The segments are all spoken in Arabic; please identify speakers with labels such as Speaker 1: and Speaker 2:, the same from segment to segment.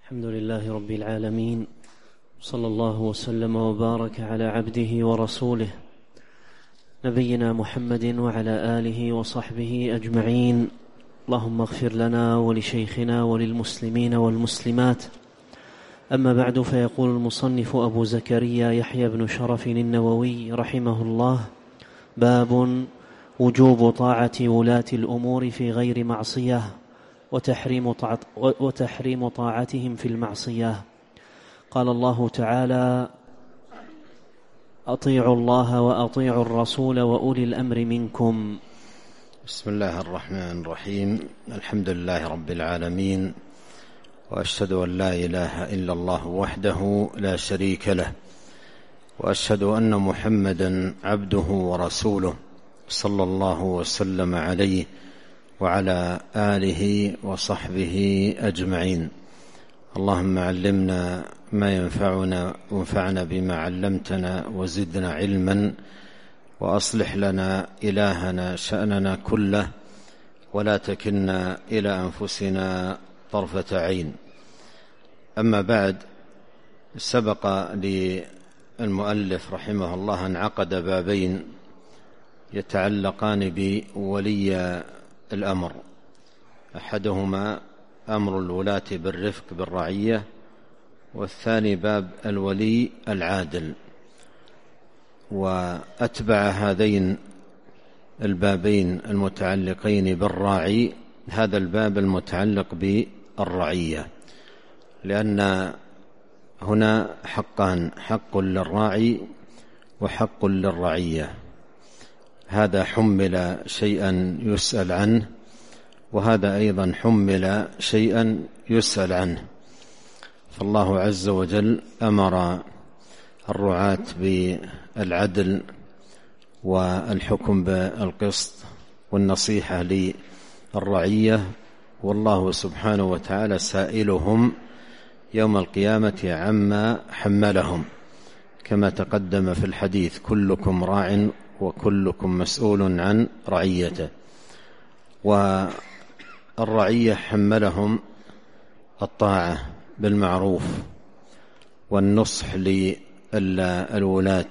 Speaker 1: الحمد لله رب العالمين، صلى الله وسلم وبارك على عبده ورسوله نبينا محمد وعلى آله وصحبه أجمعين. اللهم اغفر لنا ولشيخنا وللمسلمين والمسلمات. أما بعد، فيقول المصنف أبو زكريا يحيى بن شرف النووي رحمه الله: باب وجوب طاعة ولاة الأمور في غير معصية وتحريم طاعتهم في المعصية. قال الله تعالى: أطيعوا الله وأطيعوا الرسول وأولي الأمر منكم.
Speaker 2: بسم الله الرحمن الرحيم. الحمد لله رب العالمين، وأشهد أن لا إله إلا الله وحده لا شريك له، وأشهد أن محمدا عبده ورسوله صلى الله وسلم عليه وعلى آله وصحبه أجمعين. اللهم علمنا ما ينفعنا وانفعنا بما علمتنا وزدنا علما، وأصلح لنا إلهنا شأننا كله، ولا تكلنا إلى أنفسنا طرفة عين. أما بعد، سبق للمؤلف رحمه الله أن عقد بابين يتعلقان بولي الأمر. أحدهما أمر الولاة بالرفق بالرعية، والثاني باب الولي العادل. وأتبع هذين البابين المتعلقين بالراعي هذا الباب المتعلق بالرعية، لأن هنا حقان: حق للراعي وحق للرعية. هذا حمل شيئا يسأل عنه، وهذا أيضا حمل شيئا يسأل عنه. فالله عز وجل أمر الرعاة بالعدل والحكم بالقسط والنصيحة للرعية، والله سبحانه وتعالى سائلهم يوم القيامة عما حملهم، كما تقدم في الحديث: كلكم راع وكلكم مسؤول عن رعيته. والرعية حملهم الطاعة بالمعروف والنصح للولاة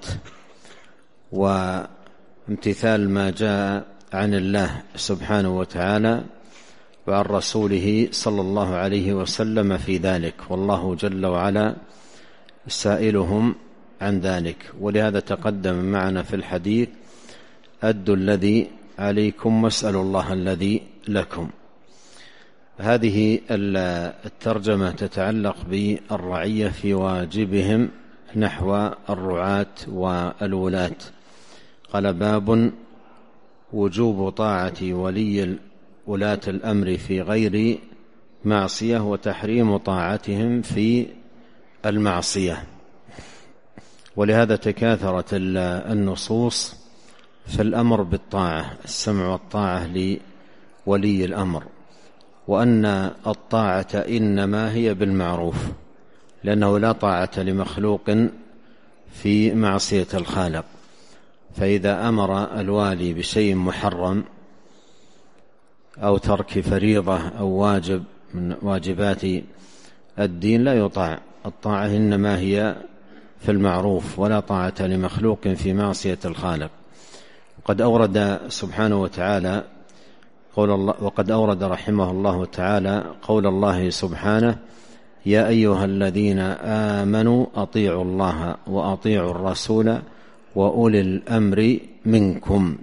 Speaker 2: وامتثال ما جاء عن الله سبحانه وتعالى وعن رسوله صلى الله عليه وسلم في ذلك، والله جل وعلا سائلهم عن ذلك. ولهذا تقدم معنا في الحديث: أدوا الذي عليكم واسألوا الله الذي لكم. هذه الترجمة تتعلق بالرعية في واجبهم نحو الرعاة والولاة. قال: باب وجوب طاعة ولي ولاة الأمر في غير معصية وتحريم طاعتهم في المعصية. ولهذا تكاثرت النصوص في الأمر بالطاعة، السمع والطاعة لولي الأمر، وأن الطاعة إنما هي بالمعروف، لأنه لا طاعة لمخلوق في معصية الخالق. فإذا أمر الوالي بشيء محرم أو ترك فريضة أو واجب من واجبات الدين لا يطاع. الطاعة إنما هي في المعروف، ولا طاعة لمخلوق في معصية الخالق. وقد أورد سبحانه وتعالى وقد أورد رحمه الله تعالى قول الله سبحانه: يا أيها الذين آمنوا أطيعوا الله وأطيعوا الرسول وأولي الأمر منكم.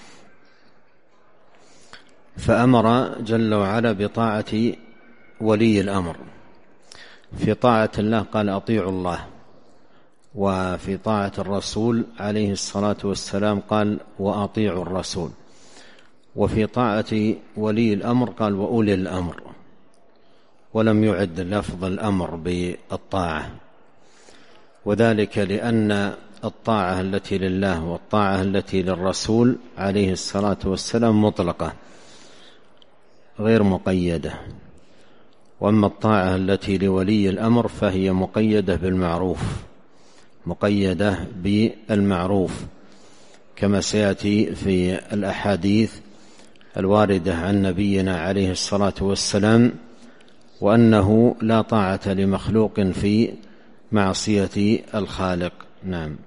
Speaker 2: فأمر جل وعلا بطاعة ولي الأمر. في طاعة الله قال: أطيعوا الله، وفي طاعة الرسول عليه الصلاة والسلام قال: وأطيعوا الرسول. وفي طاعة ولي الأمر قال: وأولي الأمر، ولم يعد لفظ الأمر بالطاعة. وذلك لأن الطاعة التي لله والطاعة التي للرسول عليه الصلاة والسلام مطلقة غير مقيدة، وأما الطاعة التي لولي الأمر فهي مقيدة بالمعروف، مقيدة بالمعروف، كما سيأتي في الأحاديث الواردة عن نبينا عليه الصلاة والسلام وأنه لا طاعة لمخلوق في معصية الخالق. نعم.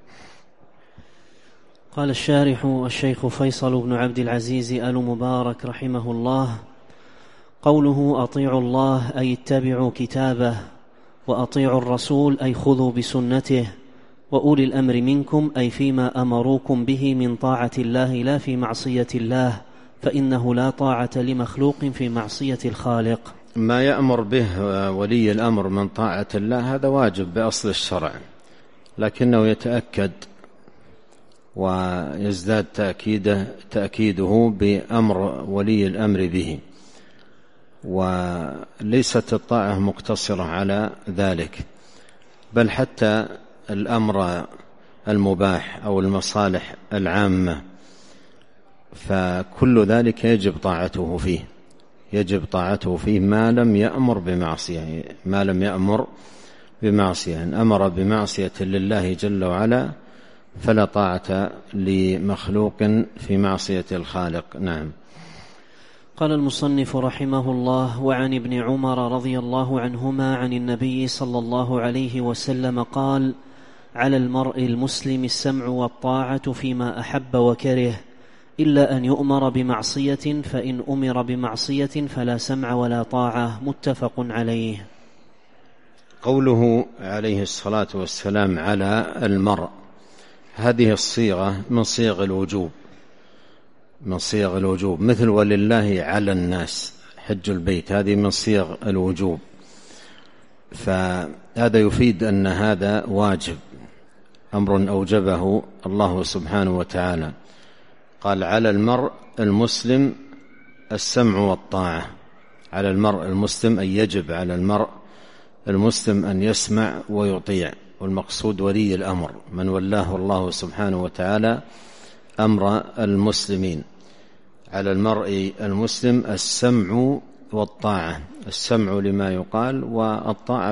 Speaker 1: قال الشارح الشيخ فيصل بن عبد العزيز آل مبارك رحمه الله: قوله أطيعوا الله أي اتبعوا كتابه، وأطيعوا الرسول أي خذوا بسنته، وأولي الأمر منكم أي فيما أمروكم به من طاعة الله لا في معصية الله، فإنه لا طاعة لمخلوق في معصية الخالق.
Speaker 2: ما يأمر به ولي الأمر من طاعة الله هذا واجب بأصل الشرع، لكنه يتأكد ويزداد تأكيده بأمر ولي الأمر به، وليست الطاعة مقتصرة على ذلك، بل حتى الأمر المباح أو المصالح العامة فكل ذلك يجب طاعته فيه ما لم يأمر بمعصية. إن أمر بمعصية لله جل وعلا فلا طاعة لمخلوق في معصية الخالق. نعم.
Speaker 1: قال المصنف رحمه الله: وعن ابن عمر رضي الله عنهما عن النبي صلى الله عليه وسلم قال: على المرء المسلم السمع والطاعة فيما أحب وكره، إلا أن يؤمر بمعصية، فإن أمر بمعصية فلا سمع ولا طاعة. متفق عليه.
Speaker 2: قوله عليه الصلاة والسلام على المرء، هذه الصيغة من صيغ الوجوب، مثل ولله على الناس حج البيت، هذه من صيغ الوجوب، فهذا يفيد أن هذا واجب، أمر أوجبه الله سبحانه وتعالى. قال على المرء المسلم السمع والطاعة، على المرء المسلم أي يجب على المرء المسلم أن يسمع ويطيع، والمقصود ولي الأمر من ولاه الله سبحانه وتعالى أمر المسلمين. على المرء المسلم السمع والطاعة، السمع لما يقال والطاعة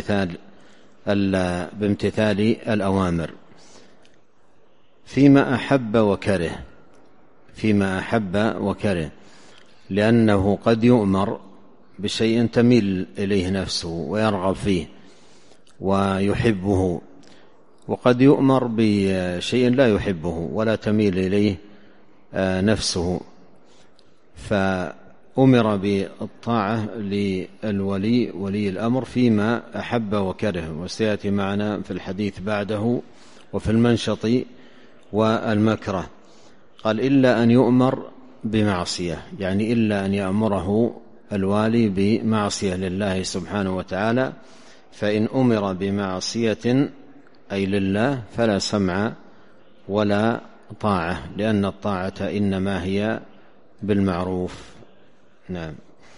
Speaker 2: بامتثال الأوامر فيما أحب وكره، لأنه قد يؤمر بشيء تميل إليه نفسه ويرغب فيه ويحبه، وقد يؤمر بشيء لا يحبه ولا تميل إليه نفسه، فأمر بالطاعة ولي الأمر فيما أحب وكره، وسيأتي معنا في الحديث بعده وفي المنشط والمكره. قال إلا أن يؤمر بمعصية، يعني إلا أن يأمره الوالي بمعصية لله سبحانه وتعالى، فإن أمر بمعصية أي لله فلا سمع ولا طاعة، لأن الطاعة إنما هي بالمعروف. نعم.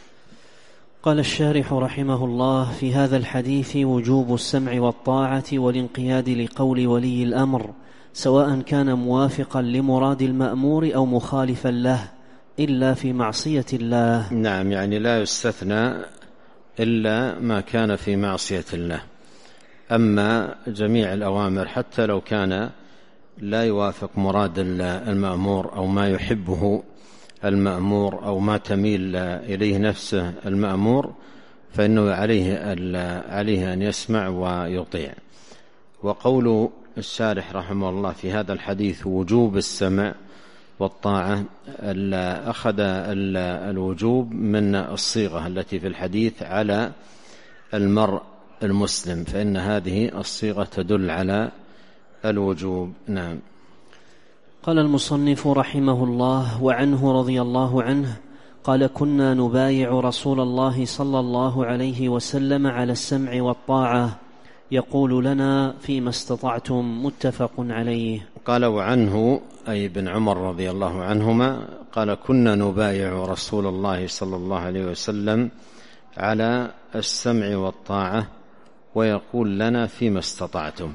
Speaker 1: قال الشارح رحمه الله: في هذا الحديث وجوب السمع والطاعة والانقياد لقول ولي الأمر، سواء كان موافقا لمراد المأمور أو مخالفا له، إلا في معصية الله.
Speaker 2: نعم، يعني لا يستثنى إلا ما كان في معصية الله. أما جميع الأوامر حتى لو كان لا يوافق مراد المأمور أو ما يحبه المأمور أو ما تميل إليه نفسه المأمور، فإنه عليه أن يسمع ويطيع. وقول الشارح رحمه الله في هذا الحديث وجوب السمع والطاعة، أخذ الوجوب من الصيغة التي في الحديث على المرء المسلم، فإن هذه الصيغة تدل على الوجوب. نعم.
Speaker 1: قال المصنف رحمه الله: وعنه رضي الله عنه قال: كنا نبايع رسول الله صلى الله عليه وسلم على السمع والطاعة، يقول لنا فيما استطعتم. متفق عليه.
Speaker 2: قال وعنه أي بن عمر رضي الله عنهما قال: كنا نبايع رسول الله صلى الله عليه وسلم على السمع والطاعة ويقول لنا فيما استطعتم،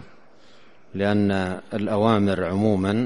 Speaker 2: لأن الأوامر عموما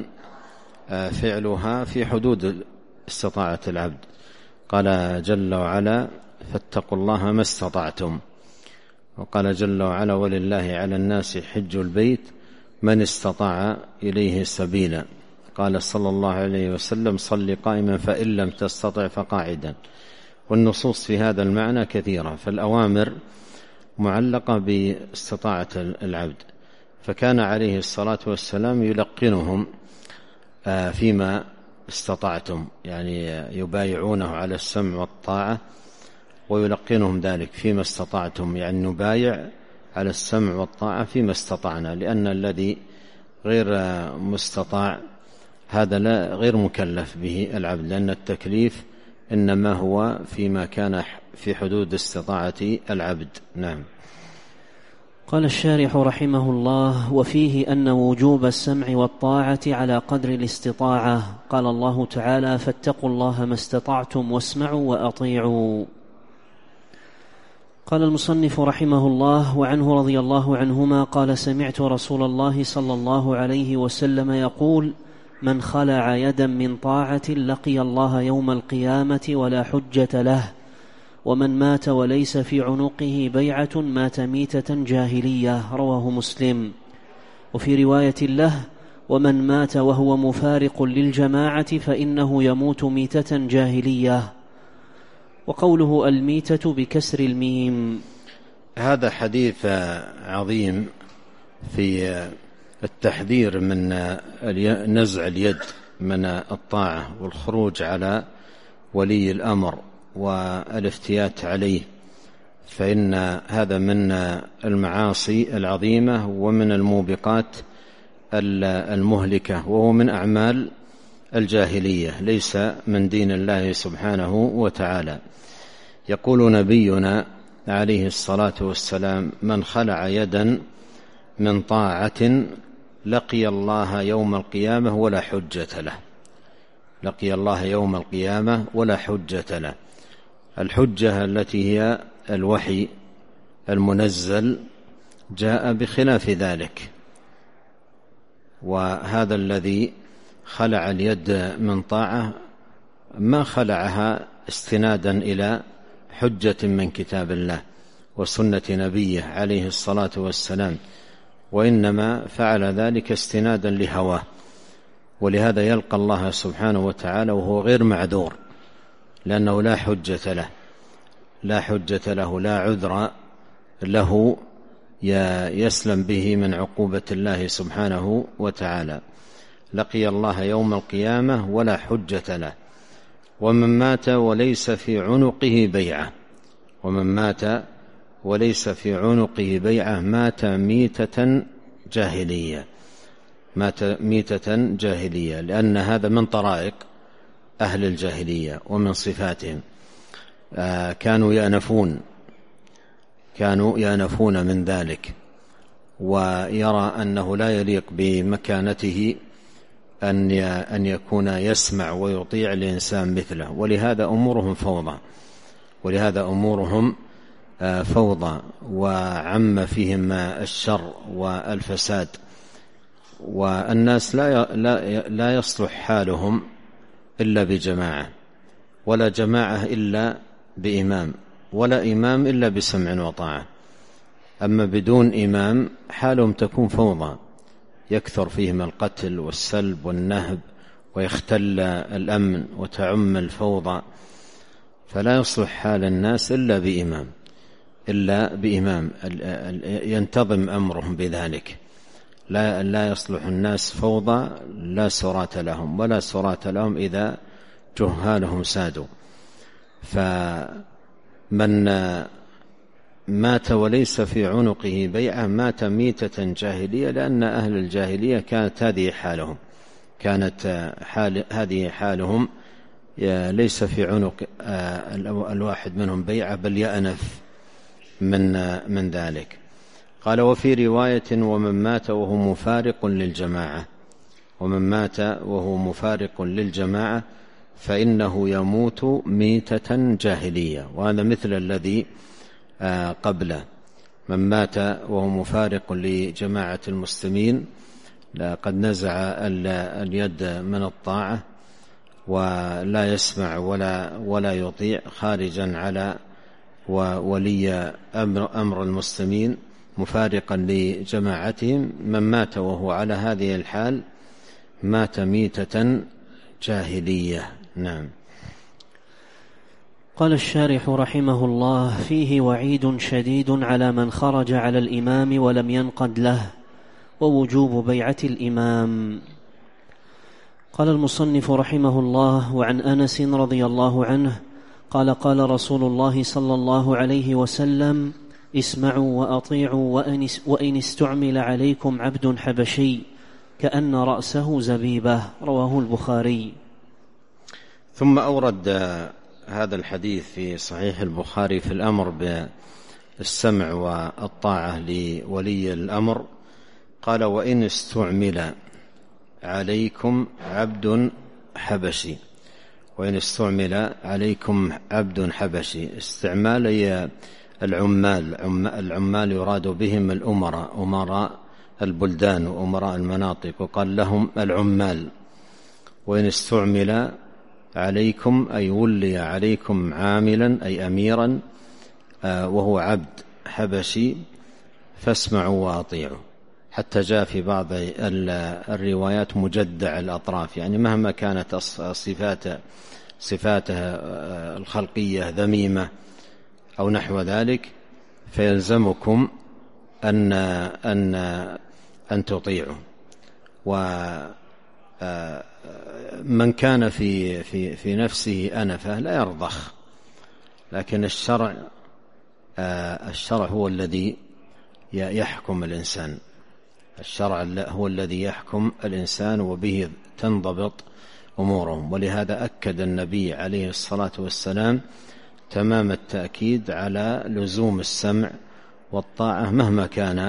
Speaker 2: فعلها في حدود استطاعة العبد. قال جل وعلا: فاتقوا الله ما استطعتم. وقال جل وعلا: ولله على الناس حج البيت من استطاع إليه سبيلا. قال صلى الله عليه وسلم: صل قائما فإن لم تستطع فقاعدا. والنصوص في هذا المعنى كثيرة، فالأوامر معلقة باستطاعة العبد، فكان عليه الصلاة والسلام يلقنهم فيما استطعتم، يعني يبايعونه على السمع والطاعة ويلقنهم ذلك فيما استطعتم، يعني نبايع على السمع والطاعة فيما استطعنا، لأن الذي غير مستطاع هذا لا غير مكلف به العبد، لأن التكليف إنما هو فيما كان في حدود استطاعة العبد. نعم.
Speaker 1: قال الشارح رحمه الله: وفيه أن وجوب السمع والطاعة على قدر الاستطاعة. قال الله تعالى: فاتقوا الله ما استطعتم واسمعوا وأطيعوا. قال المصنف رحمه الله: وعنه رضي الله عنهما قال: سمعت رسول الله صلى الله عليه وسلم يقول: من خلع يدا من طاعة لقي الله يوم القيامة ولا حجة له، ومن مات وليس في عنقه بيعة مات ميتة جاهلية. رواه مسلم. وفي رواية له: ومن مات وهو مفارق للجماعة فإنه يموت ميتة جاهلية. وقوله الميتة بكسر الميم.
Speaker 2: هذا حديث عظيم في التحذير من نزع اليد من الطاعة والخروج على ولي الأمر والافتيات عليه، فإن هذا من المعاصي العظيمة ومن الموبقات المهلكة، وهو من أعمال الجاهلية، ليس من دين الله سبحانه وتعالى. يقول نبينا عليه الصلاة والسلام: من خلع يدا من طاعة لقي الله يوم القيامة ولا حجة له. لقي الله يوم القيامة ولا حجة له. الحجة التي هي الوحي المنزل جاء بخلاف ذلك، وهذا الذي خلع اليد من طاعة ما خلعها استنادا إلى حجة من كتاب الله وسنة نبيه عليه الصلاة والسلام، وإنما فعل ذلك استنادا لهواه، ولهذا يلقى الله سبحانه وتعالى وهو غير معذور، لأنه لا حجة له، لا حجة له، لا عذر له يسلم به من عقوبة الله سبحانه وتعالى. لقي الله يوم القيامة ولا حجة له. ومن مات وليس في عنقه بيعة، ومن مات وليس في عنقه بيعة مات ميتة جاهلية. مات ميتة جاهلية، لأن هذا من طرائق أهل الجاهلية ومن صفاتهم. كانوا يأنفون من ذلك، ويرى أنه لا يليق بمكانته أن يكون يسمع ويطيع الإنسان مثله، ولهذا أمورهم فوضى وعم فيهم الشر والفساد، والناس لا يصلح حالهم إلا بجماعة، ولا جماعة إلا بإمام، ولا إمام إلا بسمع وطاعة. أما بدون إمام حالهم تكون فوضى، يكثر فيهم القتل والسلب والنهب، ويختل الأمن وتعم الفوضى، فلا يصلح حال الناس إلا بإمام ينتظم أمرهم بذلك. لا يصلح الناس فوضى، لا سرات لهم، ولا سرات لهم إذا جهالهم سادوا. فمن مات وليس في عنقه بيعة مات ميتة جاهلية، لأن أهل الجاهلية كانت هذه حالهم ليس في عنق الواحد منهم بيعة، بل يأنف من ذلك. قال: وفي رواية: ومن مات وهو مفارق للجماعة فإنه يموت ميتة جاهلية. وهذا مثل الذي قبله: من مات وهو مفارق لجماعة المسلمين قد نزع اليد من الطاعة ولا يسمع ولا يطيع، خارجا على ولي أمر المسلمين، مفارقا لجماعتهم. من مات وهو على هذه الحال مات ميتة جاهلية. نعم.
Speaker 1: قال الشارح رحمه الله: فيه وعيد شديد على من خرج على الإمام ولم ينقد له، ووجوب بيعة الإمام. قال المصنف رحمه الله: وعن أنس رضي الله عنه قال: قال رسول الله صلى الله عليه وسلم: اسمعوا وأطيعوا وإن استعمل عليكم عبد حبشي كأن رأسه زبيبة. رواه البخاري.
Speaker 2: ثم أورد هذا الحديث في صحيح البخاري في الأمر بالسمع والطاعة لولي الأمر. قال: وإن استعمل عليكم عبد حبشي. وإن استعمل عليكم عبد حبشي، استعمال هي العمال يراد بهم الأمراء، أمراء البلدان وأمراء المناطق، وقال لهم العمال. وإن استعمل عليكم أي ولي عليكم عاملا أي أميرا وهو عبد حبشي فاسمعوا وأطيعوا. حتى جاء في بعض الروايات مجدع الأطراف، يعني مهما كانت صفاتها الخلقية ذميمة أو نحو ذلك فيلزمكم أن تطيعوا. ومن كان في نفسه أنفة لا يرضخ، لكن الشرع هو الذي يحكم الإنسان. الشرع هو الذي يحكم الإنسان وبه تنضبط أمورهم. ولهذا أكد النبي عليه الصلاة والسلام تمام التأكيد على لزوم السمع والطاعة مهما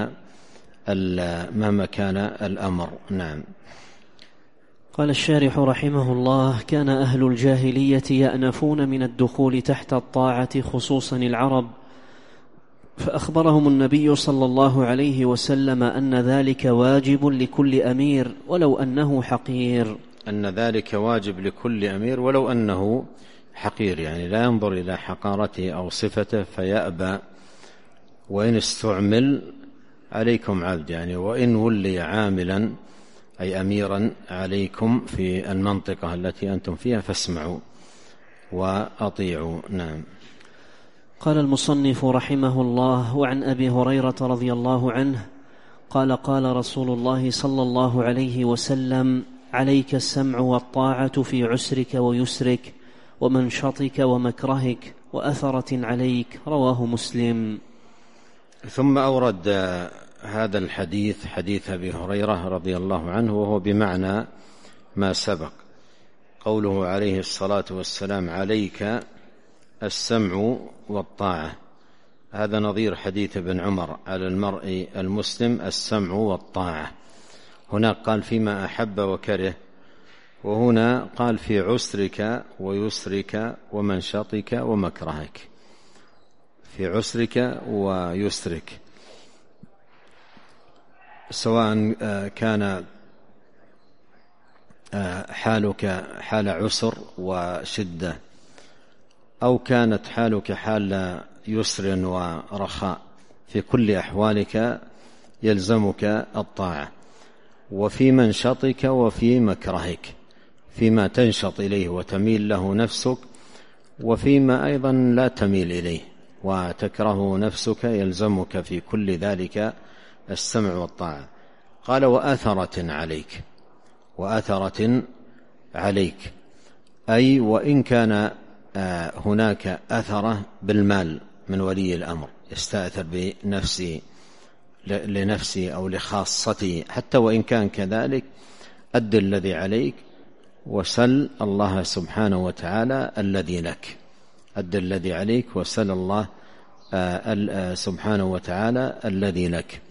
Speaker 2: كان الأمر. نعم.
Speaker 1: قال الشارح رحمه الله: كان أهل الجاهلية يأنفون من الدخول تحت الطاعة خصوصا العرب، فأخبرهم النبي صلى الله عليه وسلم أن ذلك واجب لكل أمير ولو أنه حقير.
Speaker 2: أن ذلك واجب لكل أمير ولو أنه حقير، يعني لا ينظر إلى حقارته أو صفته فيأبى. وإن استعمل عليكم عبد، يعني وإن ولي عاملا أي أميرا عليكم في المنطقة التي أنتم فيها فاسمعوا وأطيعوا. نعم.
Speaker 1: قال المصنف رحمه الله: وعن أبي هريرة رضي الله عنه قال: قال رسول الله صلى الله عليه وسلم: عليك السمع والطاعة في عسرك ويسرك ومنشطك ومكرهك وأثرة عليك. رواه مسلم.
Speaker 2: ثم أورد هذا الحديث، حديث أبي هريرة رضي الله عنه، وهو بمعنى ما سبق، قوله عليه الصلاة والسلام: عليك السمع والطاعة. هذا نظير حديث ابن عمر: على المرء المسلم السمع والطاعة. هناك قال فيما أحب وكره، وهنا قال في عسرك ويسرك ومنشطك ومكرهك. في عسرك ويسرك، سواء كان حالك حال عسر وشدة أو كانت حالك حال يسر ورخاء، في كل أحوالك يلزمك الطاعة. وفي منشطك وفي مكرهك، فيما تنشط إليه وتميل له نفسك، وفيما أيضا لا تميل إليه وتكره نفسك يلزمك في كل ذلك السمع والطاعة. قال: وأثرة عليك. وأثرة عليك أي وإن كان هناك أثرة بالمال من ولي الأمر، يستأثر بنفسه لنفسه أو لخاصته، حتى وإن كان كذلك أد الذي عليك وسل الله سبحانه وتعالى الذي لك. أد الذي عليك وسل الله سبحانه وتعالى الذي لك.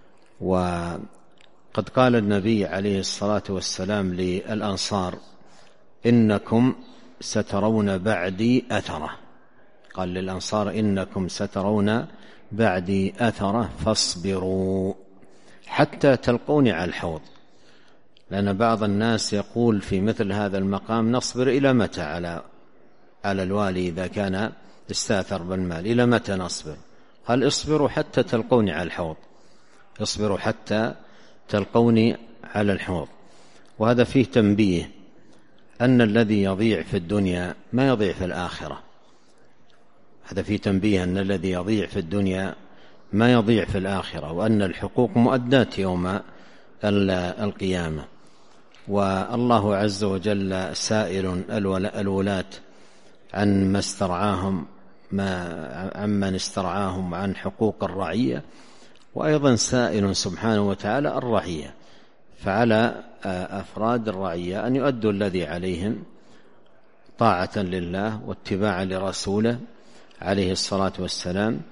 Speaker 2: وقد قال النبي عليه الصلاة والسلام للأنصار: إنكم سترون بعدي أثرة. قال للأنصار: إنكم سترون بعدي أثرة فاصبروا حتى تلقوني على الحوض. لأن بعض الناس يقول في مثل هذا المقام: نصبر إلى متى على الوالي إذا كان استاثر بالمال؟ إلى متى نصبر؟ قال: اصبروا حتى تلقوني على الحوض. اصبروا حتى تلقوني على الحوض. وهذا فيه تنبيه أن الذي يضيع في الدنيا ما يضيع في الآخرة. هذا في تنبيه أن الذي يضيع في الدنيا ما يضيع في الآخرة، وأن الحقوق مؤداة يوم القيامة. والله عز وجل سائل الولاة عن ما استرعاهم، عمن استرعاهم عن حقوق الرعية، وأيضا سائل سبحانه وتعالى الرعية. فعلى أفراد الرعية أن يؤدوا الذي عليهم طاعة لله واتباعا لرسوله عليه الصلاة والسلام،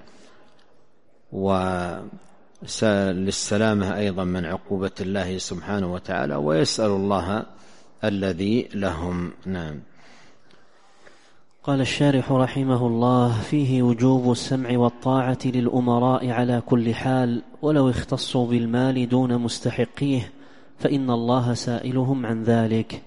Speaker 2: وللسلامة أيضا من عقوبة الله سبحانه وتعالى، ويسأل الله الذي لهم. نعم.
Speaker 1: قال الشارح رحمه الله: فيه وجوب السمع والطاعة للأمراء على كل حال، ولو اختصوا بالمال دون مستحقيه فإن الله سائلهم عن ذلك.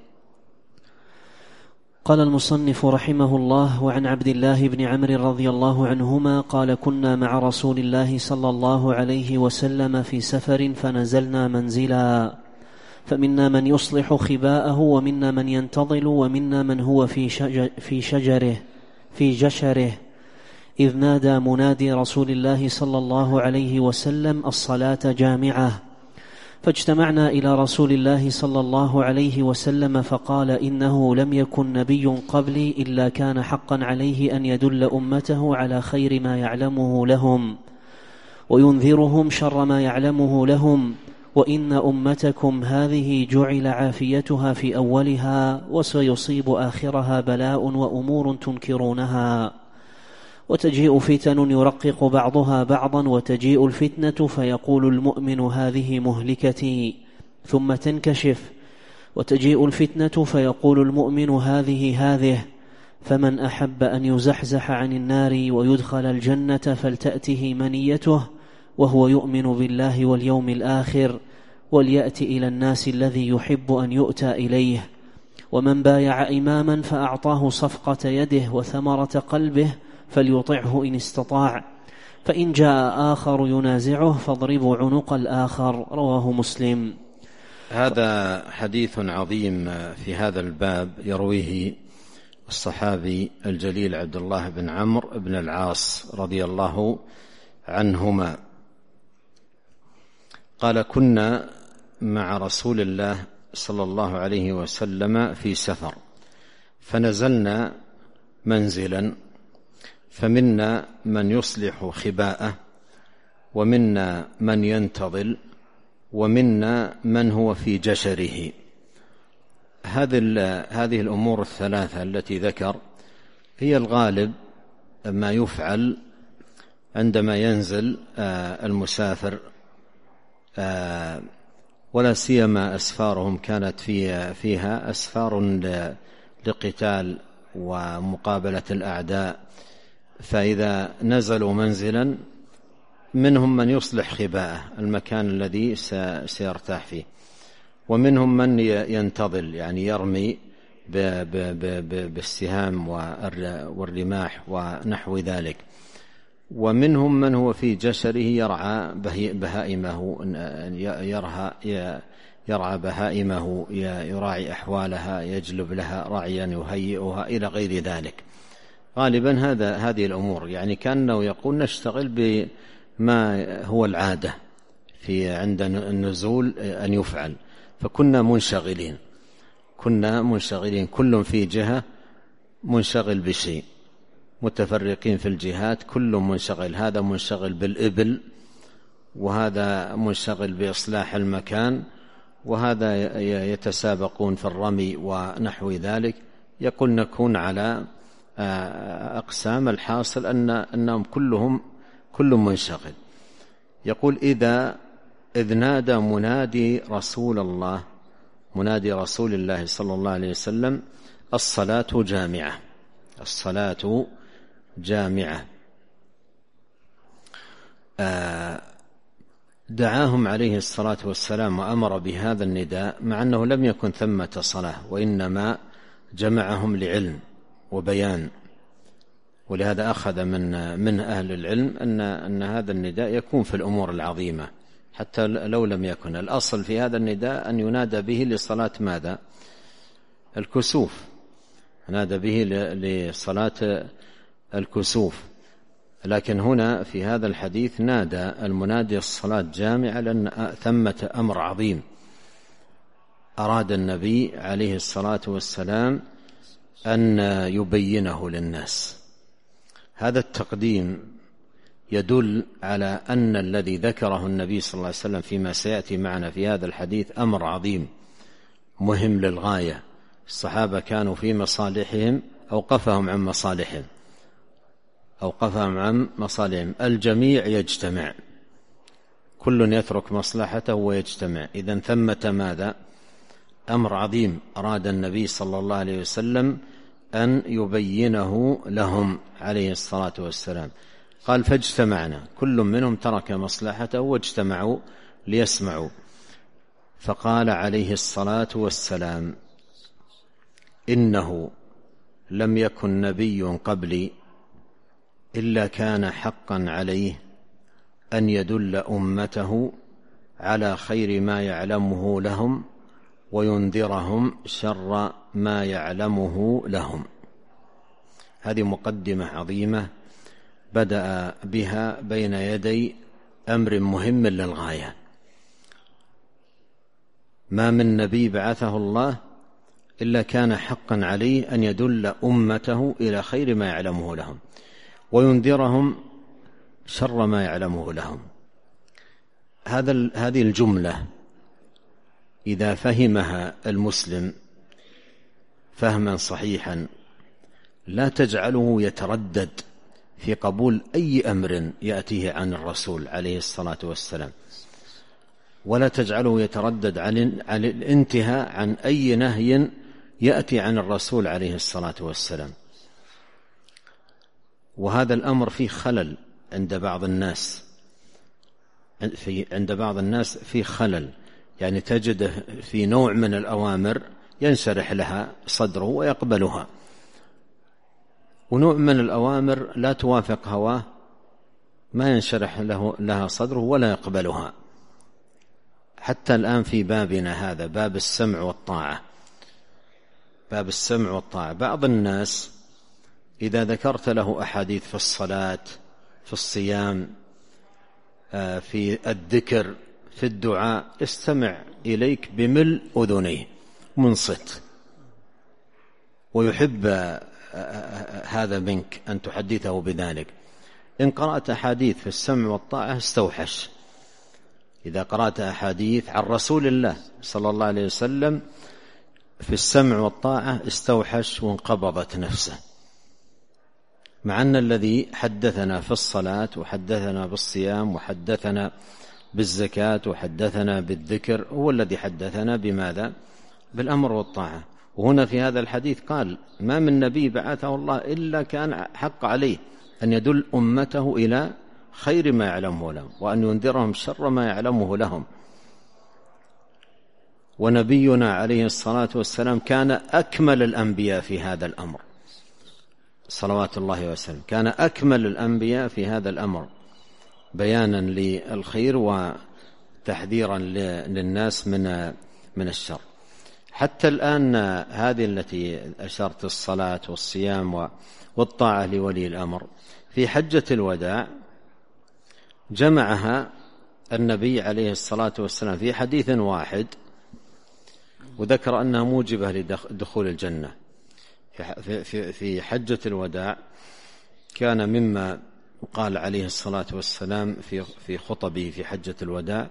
Speaker 1: قال المصنف رحمه الله: وعن عبد الله بن عمرو رضي الله عنهما قال: كنا مع رسول الله صلى الله عليه وسلم في سفر فنزلنا منزلا، فمنا من يصلح خباءه، ومنا من ينتظل، ومنا من هو في جشره، إذ نادى منادي رسول الله صلى الله عليه وسلم: الصلاة جامعة. فاجتمعنا إلى رسول الله صلى الله عليه وسلم فقال: إنه لم يكن نبي قبلي إلا كان حقا عليه أن يدل أمته على خير ما يعلمه لهم وينذرهم شر ما يعلمه لهم، وإن أمتكم هذه جعل عافيتها في أولها، وسيصيب آخرها بلاء وأمور تنكرونها، وتجيء فتن يرقق بعضها بعضا، وتجيء الفتنة فيقول المؤمن هذه مهلكتي ثم تنكشف، وتجيء الفتنة فيقول المؤمن هذه، فمن أحب أن يزحزح عن النار ويدخل الجنة فلتأته منيته وهو يؤمن بالله واليوم الآخر، وليأتي إلى الناس الذي يحب أن يؤتى إليه. ومن بايع إماما فأعطاه صفقة يده وثمرة قلبه فليطعه إن استطاع، فإن جاء آخر ينازعه فاضربوا عنق الآخر. رواه مسلم.
Speaker 2: هذا حديث عظيم في هذا الباب، يرويه الصحابي الجليل عبد الله بن عمرو بن العاص رضي الله عنهما قال: كنا مع رسول الله صلى الله عليه وسلم في سفر، فنزلنا منزلا، فمنا من يصلح خباءه، ومنا من ينتظل، ومنا من هو في جشره. هذه الأمور الثلاثة التي ذكر هي الغالب ما يفعل عندما ينزل المسافر، ولا سيما أسفارهم كانت فيها أسفار لقتال ومقابلة الأعداء. فإذا نزلوا منزلا منهم من يصلح خباءه، المكان الذي سيرتاح فيه، ومنهم من ينتظل، يعني يرمي بالسهام والرماح ونحو ذلك، ومنهم من هو في جشره يرعى بهائمه، يرعى بهائمه، يراعي أحوالها، يجلب لها رعيا، يهيئها إلى غير ذلك. غالبا هذه الأمور، يعني كأنه يقول نشتغل بما هو العادة عند النزول أن يفعل. فكنا منشغلين، كل في جهة منشغل بشيء، متفرقين في الجهات، كل منشغل، هذا منشغل بالإبل، وهذا منشغل بإصلاح المكان، وهذا يتسابقون في الرمي ونحو ذلك. يقول نكون على أقسام، الحاصل أنهم كل منشغل. يقول إذ نادى منادي رسول الله صلى الله عليه وسلم: الصلاة جامعة، الصلاة جامعة. دعاهم عليه الصلاة والسلام وأمر بهذا النداء، مع أنه لم يكن ثمة صلاة، وإنما جمعهم لعلم وبيان. ولهذا أخذ من أهل العلم أن هذا النداء يكون في الأمور العظيمة، حتى لو لم يكن. الأصل في هذا النداء أن ينادى به لصلاة ماذا؟ الكسوف، نادى به لصلاة الكسوف. لكن هنا في هذا الحديث نادى المنادي الصلاة جامعة، لأن ثمة أمر عظيم أراد النبي عليه الصلاة والسلام أن يبينه للناس. هذا التقديم يدل على أن الذي ذكره النبي صلى الله عليه وسلم فيما سيأتي معنا في هذا الحديث أمر عظيم مهم للغاية. الصحابة كانوا في مصالحهم أوقفهم عن مصالحهم. الجميع يجتمع، كل يترك مصلحته ويجتمع. إذن ثمة ماذا؟ أمر عظيم أراد النبي صلى الله عليه وسلم أن يبينه لهم عليه الصلاة والسلام. قال فاجتمعنا، كل منهم ترك مصلحته واجتمعوا ليسمعوا. فقال عليه الصلاة والسلام: إنه لم يكن نبي قبلي إلا كان حقا عليه أن يدل أمته على خير ما يعلمه لهم وينذرهم شر ما يعلمه لهم. هذه مقدمة عظيمة بدأ بها بين يدي أمر مهم للغاية. ما من نبي بعثه الله إلا كان حقا عليه أن يدل أمته إلى خير ما يعلمه لهم وينذرهم شر ما يعلمه لهم. هذه الجملة إذا فهمها المسلم فهما صحيحا لا تجعله يتردد في قبول أي أمر يأتيه عن الرسول عليه الصلاة والسلام، ولا تجعله يتردد عن الانتهاء عن أي نهي يأتي عن الرسول عليه الصلاة والسلام. وهذا الأمر فيه خلل عند بعض الناس فيه خلل، يعني تجده في نوع من الأوامر ينشرح لها صدره ويقبلها، ونوع من الأوامر لا توافق هواه ما ينشرح لها صدره ولا يقبلها. حتى الآن في بابنا هذا باب السمع والطاعة، بعض الناس إذا ذكرت له أحاديث في الصلاة، في الصيام، في الذكر، في الدعاء، استمع إليك بملء أذنيه منصت، ويحب هذا منك أن تحدثه بذلك. إن قرأت أحاديث في السمع والطاعة استوحش. إذا قرأت أحاديث عن رسول الله صلى الله عليه وسلم في السمع والطاعة استوحش وانقبضت نفسه، مع أن الذي حدثنا في الصلاة وحدثنا بالصيام وحدثنا بالزكاة وحدثنا بالذكر هو الذي حدثنا بماذا؟ بالأمر والطاعة. وهنا في هذا الحديث قال: ما من نبي بعثه الله إلا كان حق عليه أن يدل أمته إلى خير ما يعلمه لهم وأن ينذرهم شر ما يعلمه لهم. ونبينا عليه الصلاة والسلام كان أكمل الأنبياء في هذا الأمر صلوات الله وسلم، كان أكمل الأنبياء في هذا الأمر بيانا للخير وتحذيرا للناس من الشر. حتى الآن هذه التي أشرت، الصلاة والصيام والطاعة لولي الأمر، في حجة الوداع جمعها النبي عليه الصلاة والسلام في حديث واحد، وذكر أنها موجبة لدخول الجنة. في حجة الوداع كان مما قال عليه الصلاة والسلام في خطبه في حجة الوداع: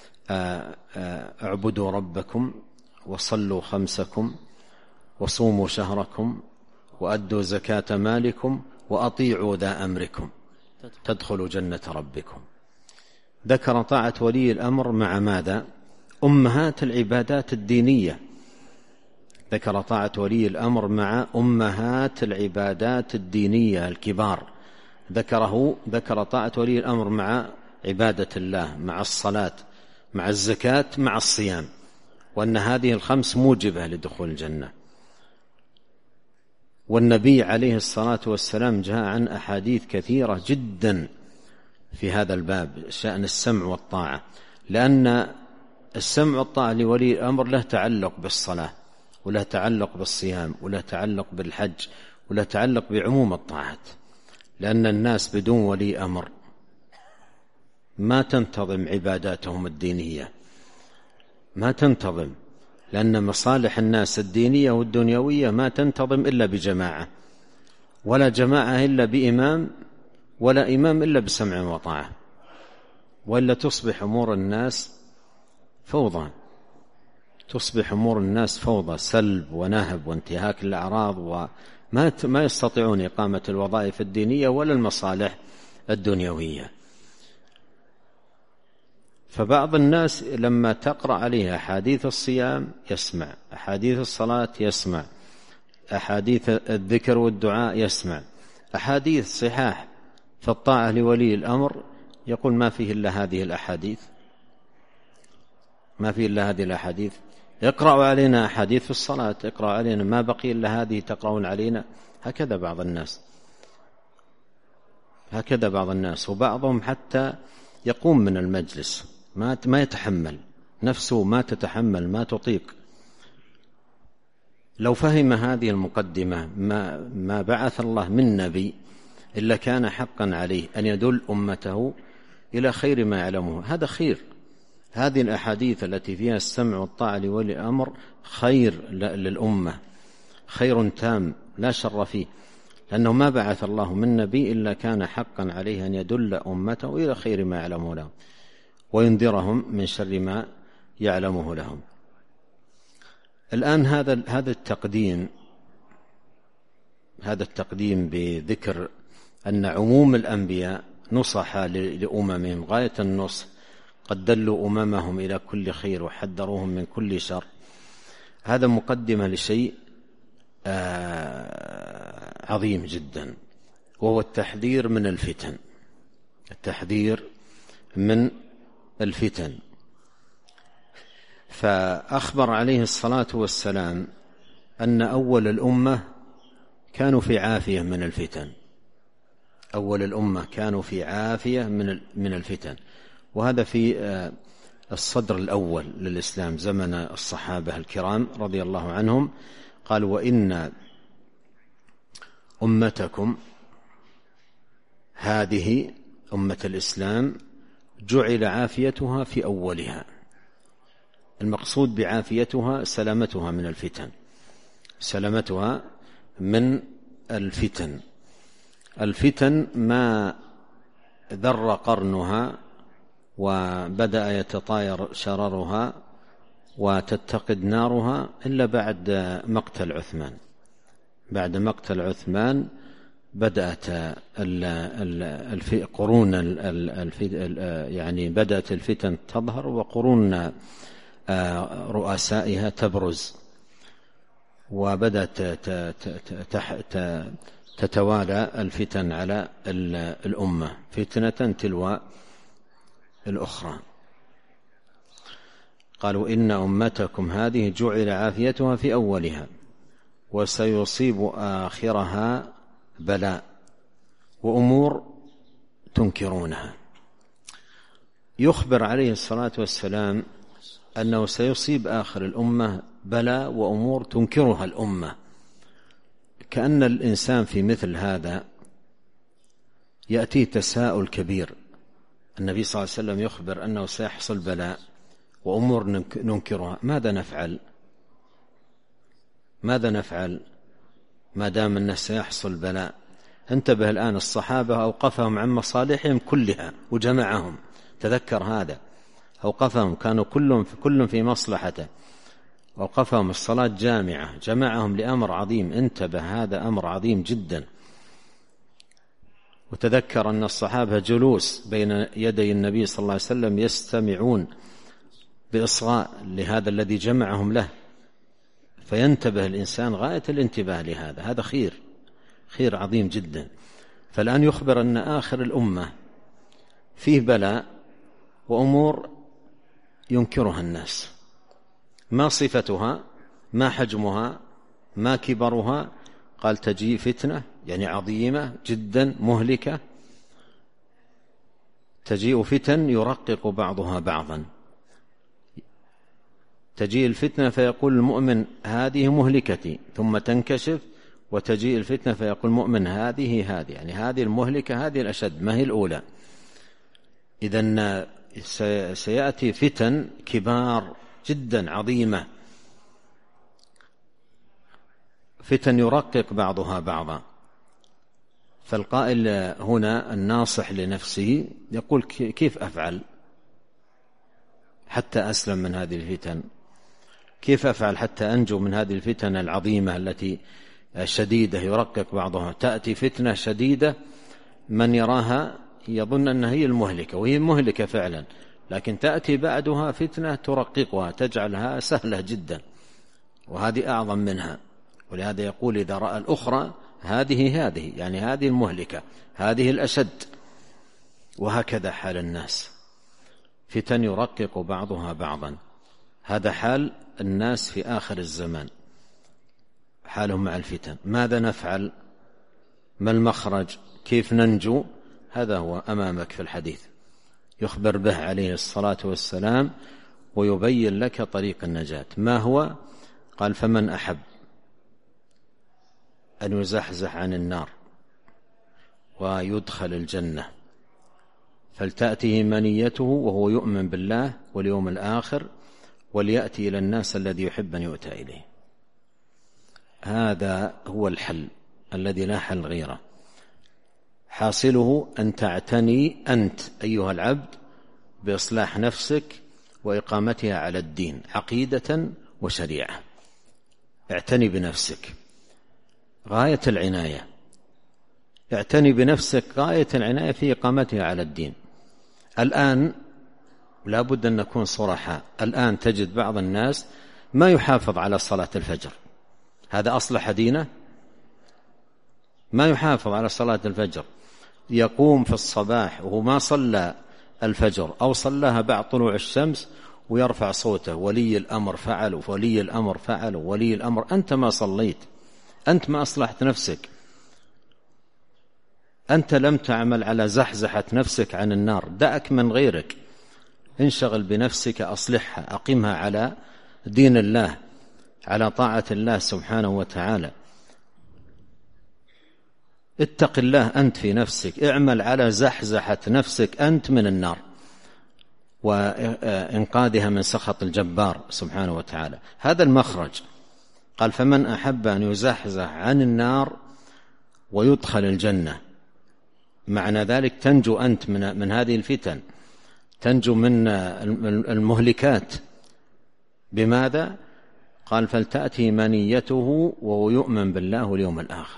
Speaker 2: اعبدوا ربكم وصلوا خمسكم وصوموا شهركم وأدوا زكاة مالكم وأطيعوا ذا أمركم تدخلوا جنة ربكم. ذكر طاعة ولي الأمر مع ماذا؟ أمهات العبادات الدينية. ذكر طاعة ولي الأمر مع أمهات العبادات الدينية الكبار. ذكر طاعة ولي الأمر مع عبادة الله، مع الصلاة، مع الزكاة، مع الصيام، وأن هذه الخمس موجبة لدخول الجنة. والنبي عليه الصلاة والسلام جاء عن أحاديث كثيرة جدا في هذا الباب شأن السمع والطاعة، لأن السمع والطاعة لولي الأمر له تعلق بالصلاة، وله تعلق بالصيام، وله تعلق بالحج، وله تعلق بعموم الطاعات. لأن الناس بدون ولي أمر ما تنتظم عباداتهم الدينية، ما تنتظم، لأن مصالح الناس الدينية والدنيوية ما تنتظم إلا بجماعة، ولا جماعة إلا بإمام، ولا إمام إلا بسمع وطاعة، وإلا تصبح أمور الناس فوضى، تصبح أمور الناس فوضى، سلب ونهب وانتهاك الأعراض، وما يستطيعون إقامة الوظائف الدينية ولا المصالح الدنيوية. فبعض الناس لما تقرأ عليه أحاديث الصيام يسمع، أحاديث الصلاة يسمع، أحاديث الذكر والدعاء يسمع، أحاديث صحاح فالطاعة لولي الأمر يقول ما فيه إلا هذه الأحاديث، ما فيه إلا هذه الأحاديث. اقرأوا علينا أحاديث في الصلاة، اقرأوا علينا، ما بقي إلا هذه تقرؤون علينا. هكذا بعض الناس، هكذا بعض الناس. وبعضهم حتى يقوم من المجلس، ما يتحمل نفسه، ما تتحمل، ما تطيق. لو فهم هذه المقدمة ما بعث الله من نبي إلا كان حقا عليه أن يدل أمته إلى خير ما يعلمه. هذا خير، هذه الأحاديث التي فيها السمع والطاعة لولي الأمر خير للأمة، خير تام لا شر فيه، لأنه ما بعث الله من نبي إلا كان حقا عليه أن يدل أمته إلى خير ما يعلمه لهم وينذرهم من شر ما يعلمه لهم. الآن هذا التقديم بذكر أن عموم الأنبياء نصح لأممهم غاية النصح، قد دلوا أممهم إلى كل خير وحذروهم من كل شر. هذا مقدمة لشيء عظيم جدا، وهو التحذير من الفتن، التحذير من الفتن. فأخبر عليه الصلاة والسلام أن أول الأمة كانوا في عافية من الفتن، أول الأمة كانوا في عافية من الفتن. وهذا في الصدر الأول للإسلام زمن الصحابة الكرام رضي الله عنهم. قال وإن أمتكم هذه أمة الإسلام جعل عافيتها في أولها. المقصود بعافيتها سلامتها من الفتن، سلامتها من الفتن. الفتن ما ذر قرنها وبدأ يتطاير شررها وتتقد نارها إلا بعد مقتل عثمان. بعد مقتل عثمان بدأت قرون يعني بدأت الفتن تظهر، وقرون رؤسائها تبرز، وبدأت تتوالى الفتن على الأمة فتنة تلو الأخرى. قالوا إن أمتكم هذه جعل عافيتها في أولها وسيصيب آخرها بلاء وأمور تنكرونها. يخبر عليه الصلاة والسلام أنه سيصيب آخر الأمة بلاء وأمور تنكرها الأمة. كأن الإنسان في مثل هذا يأتي تساؤل كبير. النبي صلى الله عليه وسلم يخبر أنه سيحصل بلاء وأمور ننكرها، ماذا نفعل؟ ماذا نفعل ما دام أنه سيحصل بلاء؟ انتبه الآن، الصحابة أوقفهم عن مصالحهم كلها وجمعهم، تذكر هذا، أوقفهم، كانوا كل في مصلحته، أوقفهم. الصلاة جامعة، جمعهم لأمر عظيم، انتبه، هذا أمر عظيم جدا. وتذكر أن الصحابة جلوس بين يدي النبي صلى الله عليه وسلم يستمعون بإصغاء لهذا الذي جمعهم له، فينتبه الإنسان غاية الانتباه لهذا، هذا خير عظيم جدا. فالآن يخبر أن آخر الأمة فيه بلاء وأمور ينكرها الناس، ما صفتها، ما حجمها، ما كبرها. قال تجيء فتنة يعني عظيمة جدا مهلكة، تجيء فتن يرقق بعضها بعضا. تجيء الفتنة فيقول المؤمن هذه مهلكتي، ثم تنكشف وتجيء الفتنة فيقول مؤمن هذه يعني هذه المهلكة، هذه الأشد، ما هي الأولى. إذن سيأتي فتن كبار جدا عظيمة، فتن يرقق بعضها بعضا. فالقائل هنا الناصح لنفسه يقول كيف أفعل حتى أسلم من هذه الفتن؟ كيف أفعل حتى أنجو من هذه الفتن العظيمة التي شديدة يرقق بعضها؟ تأتي فتنة شديدة من يراها يظن أنها هي المهلكة، وهي مهلكة فعلا، لكن تأتي بعدها فتنة ترققها تجعلها سهلة جدا، وهذه أعظم منها. ولهذا يقول إذا رأى الأخرى هذه يعني هذه المهلكة، هذه الأشد. وهكذا حال الناس، فتن يرقق بعضها بعضا. هذا حال الناس في آخر الزمان، حالهم مع الفتن. ماذا نفعل؟ ما المخرج؟ كيف ننجو؟ هذا هو أمامك في الحديث، يخبر به عليه الصلاة والسلام ويبين لك طريق النجاة. ما هو؟ قال فمن أحب أن يزحزح عن النار ويدخل الجنة فلتأته منيته وهو يؤمن بالله واليوم الآخر وليأتي إلى الناس الذي يحب أن يؤتى إليه. هذا هو الحل الذي لا حل غيره. حاصله أن تعتني أنت أيها العبد بإصلاح نفسك وإقامتها على الدين عقيدة وشريعة. اعتني بنفسك غاية العناية، اعتني بنفسك غاية العناية في إقامتها على الدين. الآن لا بد أن نكون صرحاء، الآن تجد بعض الناس ما يحافظ على صلاة الفجر. هذا أصلح دينه؟ ما يحافظ على صلاة الفجر، يقوم في الصباح وهو ما صلى الفجر أو صلاها بعد طلوع الشمس ويرفع صوته ولي الأمر فعل وولي الأمر فعل وولي الأمر. أنت ما صليت، أنت ما أصلحت نفسك، أنت لم تعمل على زحزحة نفسك عن النار. دعك من غيرك، انشغل بنفسك، أصلحها، أقمها على دين الله، على طاعة الله سبحانه وتعالى. اتق الله أنت في نفسك، اعمل على زحزحة نفسك أنت من النار وإنقاذها من سخط الجبار سبحانه وتعالى. هذا المخرج. قال فمن أحب أن يزحزح عن النار ويدخل الجنة، معنى ذلك تنجو أنت من هذه الفتن، تنجو من المهلكات. بماذا؟ قال فلتأتي منيته وهو يؤمن بالله واليوم الآخر.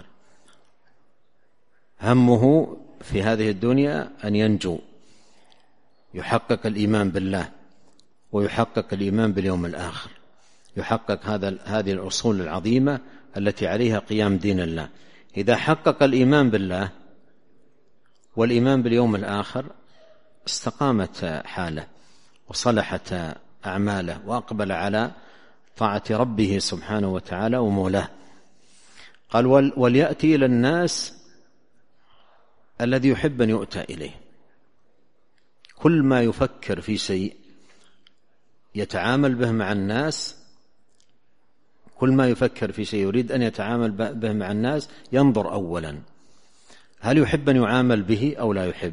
Speaker 2: همه في هذه الدنيا أن ينجو، يحقق الإيمان بالله ويحقق الإيمان باليوم الآخر، يحقق هذه الأصول العظيمة التي عليها قيام دين الله. إذا حقق الإيمان بالله والإيمان باليوم الآخر استقامت حاله وصلحت أعماله وأقبل على طاعة ربه سبحانه وتعالى ومولاه. قال وليأتي إلى الناس الذي يحب أن يؤتى إليه. كل ما يفكر في شيء يتعامل به مع الناس، كل ما يفكر في شيء يريد أن يتعامل به مع الناس ينظر أولا هل يحب أن يعامل به أو لا يحب.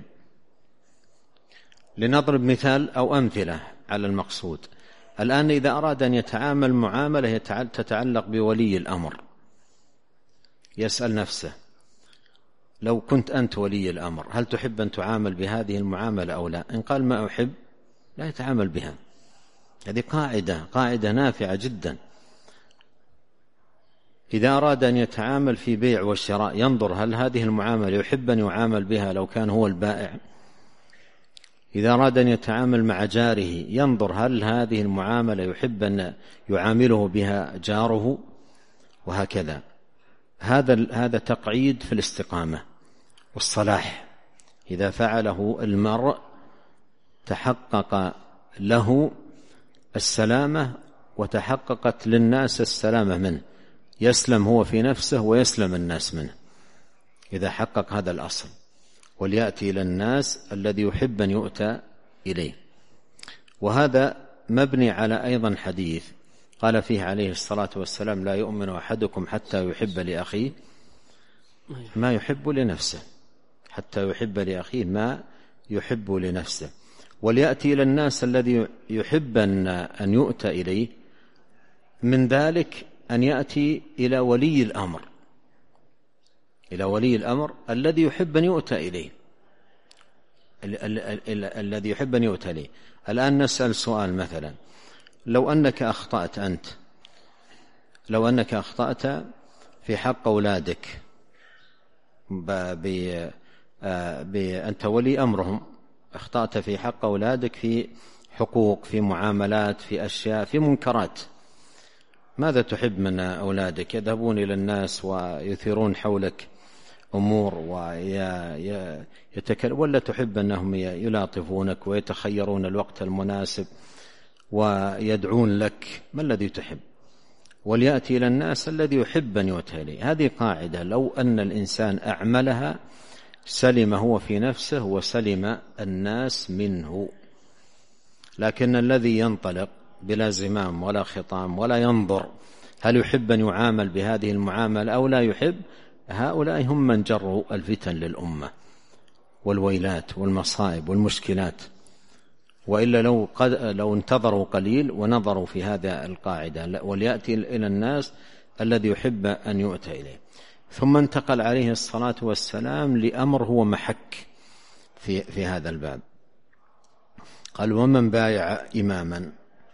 Speaker 2: لنضرب مثال أو أمثلة على المقصود. الآن إذا أراد أن يتعامل معاملة تتعلق بولي الأمر، يسأل نفسه لو كنت أنت ولي الأمر هل تحب أن تعامل بهذه المعاملة أو لا؟ إن قال ما أحب لا يتعامل بها. هذه قاعدة نافعة جدا. إذا أراد أن يتعامل في بيع والشراء ينظر هل هذه المعاملة يحب أن يعامل بها لو كان هو البائع. إذا أراد أن يتعامل مع جاره ينظر هل هذه المعاملة يحب أن يعامله بها جاره، وهكذا. هذا تقعيد في الاستقامة والصلاح. إذا فعله المرء تحقق له السلامة وتحققت للناس السلامة منه، يسلم هو في نفسه ويسلم الناس منه إذا حقق هذا الأصل. وليأتي إلى الناس الذي يحب أن يؤتى إليه. وهذا مبني على أيضا حديث قال فيه عليه الصلاة والسلام: لا يؤمن أحدكم حتى يحب لأخيه ما يحب لنفسه، حتى يحب لأخيه ما يحب لنفسه. وليأتي إلى الناس الذي يحب أن يؤتى إليه، من ذلك أن يأتي إلى ولي الأمر، إلى ولي الأمر الذي يحب أن يؤتى إليه، الذي يحب أن يؤتى إليه. الآن نسأل سؤال مثلا: لو أنك أخطأت أنت، لو أنك أخطأت في حق أولادك أنت ولي أمرهم، أخطأت في حق أولادك في حقوق، في معاملات، في أشياء، في منكرات، ماذا تحب من أولادك؟ يذهبون إلى الناس ويثيرون حولك أمور ويتكلم، ولا تحب أنهم يلاطفونك ويتخيرون الوقت المناسب ويدعون لك؟ ما الذي تحب؟ وليأتي إلى الناس الذي يحب أن يؤتى إليه. هذه قاعدة لو أن الإنسان أعملها سلم هو في نفسه وسلم الناس منه. لكن الذي ينطلق بلا زمام ولا خطام ولا ينظر هل يحب أن يعامل بهذه المعاملة أو لا يحب، هؤلاء هم من جروا الفتن للأمة والويلات والمصائب والمشكلات. وإلا لو انتظروا قليل ونظروا في هذا القاعدة: وليأتي إلى الناس الذي يحب أن يؤتى إليه. ثم انتقل عليه الصلاة والسلام لأمر هو محك في هذا الباب. قال: ومن بايع إماما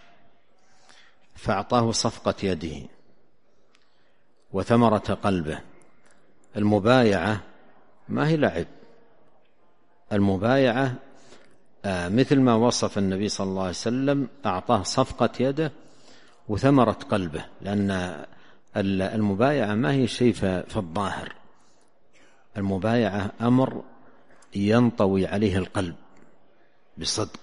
Speaker 2: فأعطاه صفقة يده وثمرة قلبه. المبايعة ما هي لعب، المبايعة مثل ما وصف النبي صلى الله عليه وسلم، أعطاه صفقة يده وثمرة قلبه، لأن المبايعة ما هي شيء في الظاهر، المبايعة أمر ينطوي عليه القلب بصدق،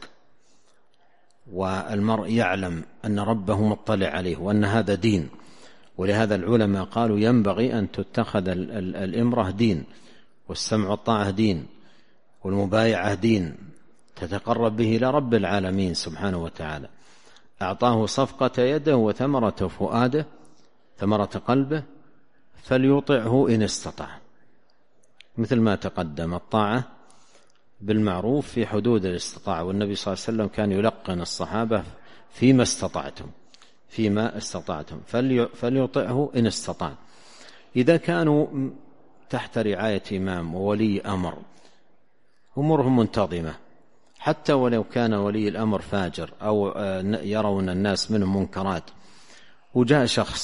Speaker 2: والمرء يعلم أن ربه مطلع عليه وأن هذا دين. ولهذا العلماء قالوا: ينبغي أن تتخذ الإمرة دين، والسمع والطاعة دين، والمبايعة دين، تتقرب به إلى رب العالمين سبحانه وتعالى. أعطاه صفقة يده وثمرة فؤاده، ثمرة قلبه، فليطعه إن استطاع، مثل ما تقدم، الطاعة بالمعروف في حدود الاستطاعة. والنبي صلى الله عليه وسلم كان يلقن الصحابة: فيما استطعتم، فيما استطعتم، فليطعه إن استطاع. إذا كانوا تحت رعاية إمام وولي أمر أمورهم منتظمة، حتى ولو كان ولي الأمر فاجر أو يرون الناس منهم منكرات، وجاء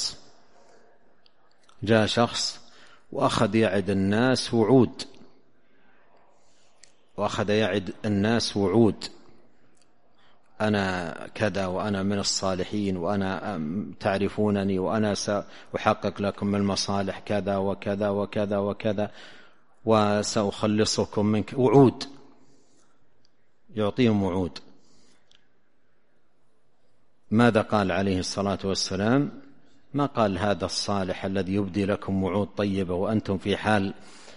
Speaker 2: شخص وأخذ يعد الناس وعود، أنا كذا، وأنا من الصالحين، وأنا تعرفونني، وأنا سأحقق لكم المصالح كذا وكذا وكذا وكذا، وسأخلصكم منك، وعود، يعطيهم وعود. ماذا قال عليه الصلاة والسلام؟ ما قال: هذا الصالح الذي يبدي لكم وعود طيبة وأنتم في حال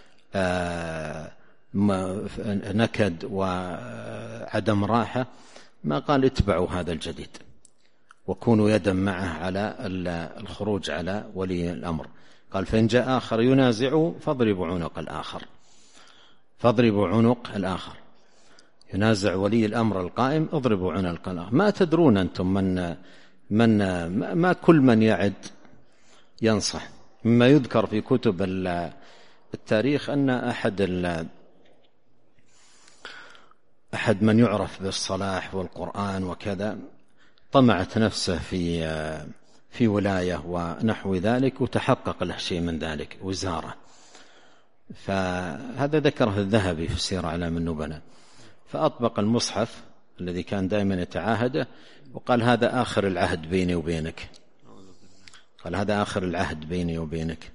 Speaker 2: نكد وعدم راحة. ما قال: اتبعوا هذا الجديد وكونوا يدا معه على الخروج على ولي الأمر. قال: فإن جاء آخر ينازعه فاضربوا عنق الآخر، ينازع ولي الأمر القائم، اضربوا عنق الآخر. ما تدرون أنتم ما كل من يعد ينصح. مما يذكر في كتب التاريخ أن أحد من يعرف بالصلاح والقرآن وكذا طمعت نفسه في ولاية ونحو ذلك، وتحقق له شيء من ذلك، وزارة. فهذا ذكره الذهبي في سير أعلام النبلاء، فأطبق المصحف الذي كان دائما يتعاهده وقال: هذا آخر العهد بيني وبينك، قال: هذا آخر العهد بيني وبينك.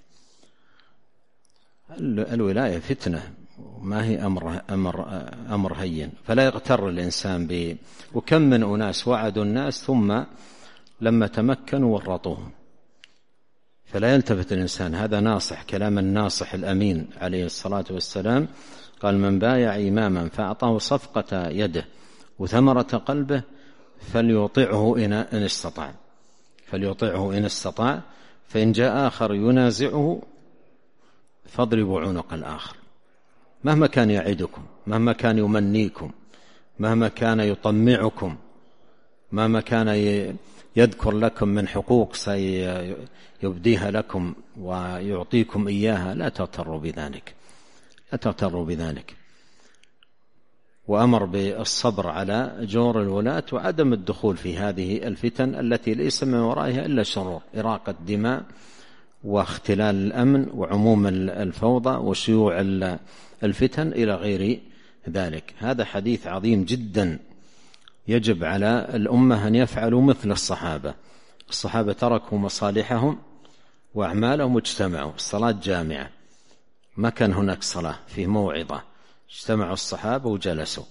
Speaker 2: الولاية فتنة، ما هي أمر هين، فلا يغتر الإنسان وكم من أناس وعدوا الناس ثم لما تمكنوا ورطوهم. فلا يلتفت الإنسان، هذا ناصح، كلام الناصح الأمين عليه الصلاة والسلام. قال: من بايع إماما فأعطاه صفقة يده وثمرة قلبه فليطعه إن استطاع. فليطعه إن استطاع، فإن جاء آخر ينازعه فاضربوا عنق الآخر، مهما كان يعدكم، مهما كان يمنيكم، مهما كان يطمعكم، مهما كان يذكر لكم من حقوق سيبديها لكم ويعطيكم إياها، لا تغتروا بذلك، لا تغتروا بذلك. وأمر بالصبر على جور الولاة وعدم الدخول في هذه الفتن التي ليس من ورائها إلا شرور، إراقة دماء واختلال الأمن وعموم الفوضى وشيوع الفتن إلى غير ذلك. هذا حديث عظيم جدا، يجب على الأمة أن يفعلوا مثل الصحابة. الصحابة تركوا مصالحهم وأعمالهم واجتمعوا، الصلاة جامعة، ما كان هناك صلاة، في موعظة، اجتمعوا الصحابة وجلسوا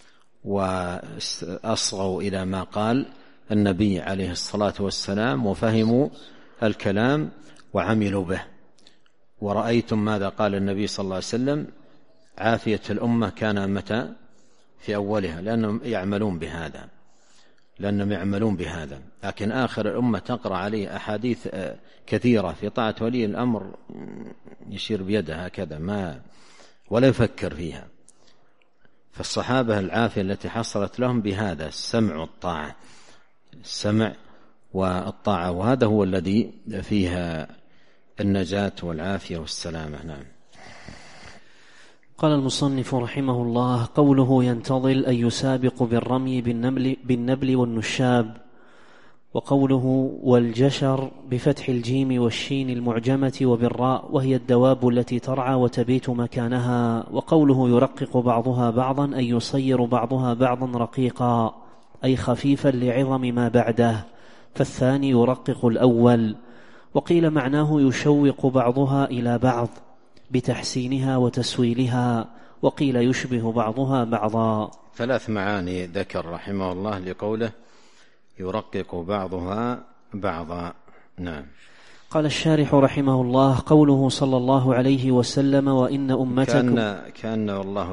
Speaker 2: وأصغوا إلى ما قال النبي عليه الصلاة والسلام وفهموا الكلام وعملوا به. ورأيتم ماذا قال النبي صلى الله عليه وسلم: عافية الأمة كان متى؟ في أولها، لأنهم يعملون بهذا. لكن آخر الأمة تقرأ عليه أحاديث كثيرة في طاعة ولي الأمر يشير بيده هكذا ولا يفكر فيها. فالصحابة العافية التي حصلت لهم بهذا السمع والطاعة، وهذا هو الذي فيها النجاة والعافية والسلامة. نعم.
Speaker 1: قال المصنف رحمه الله: قوله ينتظل أي يسابق بالرمي بالنبل والنشاب. وقوله والجشر بفتح الجيم والشين المعجمة وبالراء، وهي الدواب التي ترعى وتبيت مكانها. وقوله يرقق بعضها بعضا أي يصير بعضها بعضا رقيقا، أي خفيفا لعظم ما بعده، فالثاني يرقق الأول. وقيل معناه يشوق بعضها إلى بعض بتحسينها وتسويلها، وقيل يشبه بعضها بعضا.
Speaker 2: 3 معاني ذكر رحمه الله لقوله يرقق بعضها بعضا. نعم.
Speaker 1: قال الشارح رحمه الله: قوله صلى الله عليه وسلم: وإن أمتكم
Speaker 2: كان والله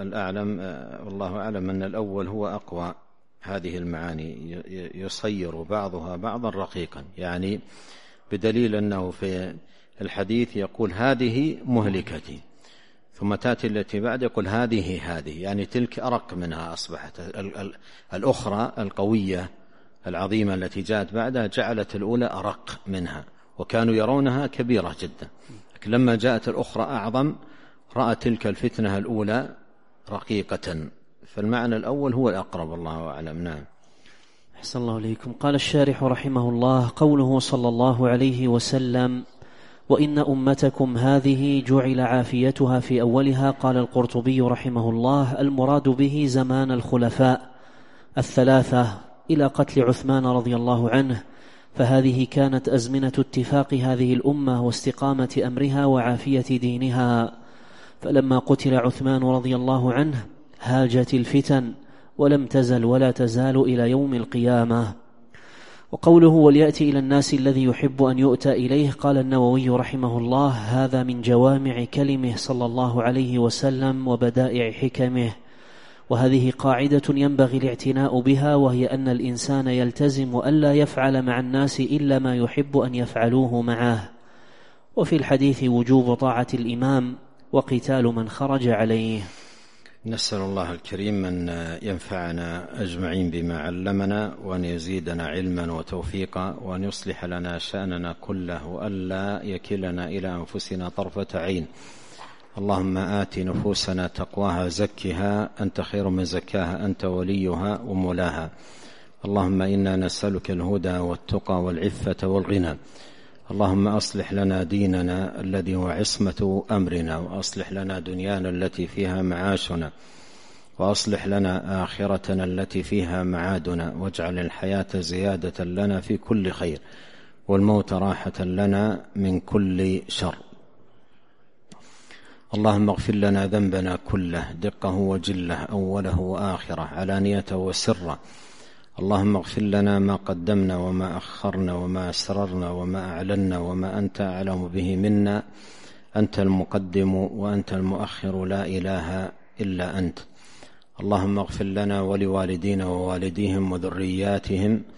Speaker 2: أعلم أن الأول هو أقوى هذه المعاني، يصير بعضها بعضا رقيقا، يعني بدليل أنه في الحديث يقول هذه مهلكتي، ثم تأتي التي بعد يقول هذه، يعني تلك أرق منها أصبحت، الأخرى القوية العظيمة التي جاءت بعدها جعلت الأولى أرق منها، وكانوا يرونها كبيرة جدا، لكن لما جاءت الأخرى أعظم رأت تلك الفتنة الأولى رقيقة، فالمعنى الأول هو الأقرب، الله أعلم. نعم.
Speaker 1: أحسن الله إليكم. قال الشارح رحمه الله: قوله صلى الله عليه وسلم: وإن أمتكم هذه جعل عافيتها في أولها. قال القرطبي رحمه الله: المراد به زمان الخلفاء 3 إلى قتل عثمان رضي الله عنه، فهذه كانت أزمنة اتفاق هذه الأمة واستقامة أمرها وعافية دينها، فلما قتل عثمان رضي الله عنه هاجت الفتن ولم تزل ولا تزال إلى يوم القيامة. وقوله وليأتي إلى الناس الذي يحب أن يؤتى إليه، قال النووي رحمه الله: هذا من جوامع كلمه صلى الله عليه وسلم وبدائع حكمه، وهذه قاعدة ينبغي الاعتناء بها، وهي أن الإنسان يلتزم ألا يفعل مع الناس إلا ما يحب أن يفعلوه معه. وفي الحديث وجوب طاعة الإمام وقتال من خرج عليه.
Speaker 2: نسأل الله الكريم أن ينفعنا أجمعين بما علمنا، وأن يزيدنا علما وتوفيقا، وأن يصلح لنا شأننا كله، وألا يكلنا إلى أنفسنا طرفة عين. اللهم آت نفوسنا تقواها زكها أنت خير من زكاها أنت وليها ومولاها. اللهم إنا نسألك الهدى والتقى والعفة والغنى. اللهم أصلح لنا ديننا الذي هو عصمة أمرنا، وأصلح لنا دنيانا التي فيها معاشنا، وأصلح لنا آخرتنا التي فيها معادنا، واجعل الحياة زيادة لنا في كل خير، والموت راحة لنا من كل شر. اللهم اغفر لنا ذنبنا كله دقه وجله، أوله وآخره، علانيته وسره. اللهم اغفر لنا ما قدمنا وما أخرنا وما أسررنا وما أعلنا وما أنت أعلم به منا، أنت المقدم وأنت المؤخر، لا إله إلا أنت. اللهم اغفر لنا ولوالدينا ووالديهم وذرياتهم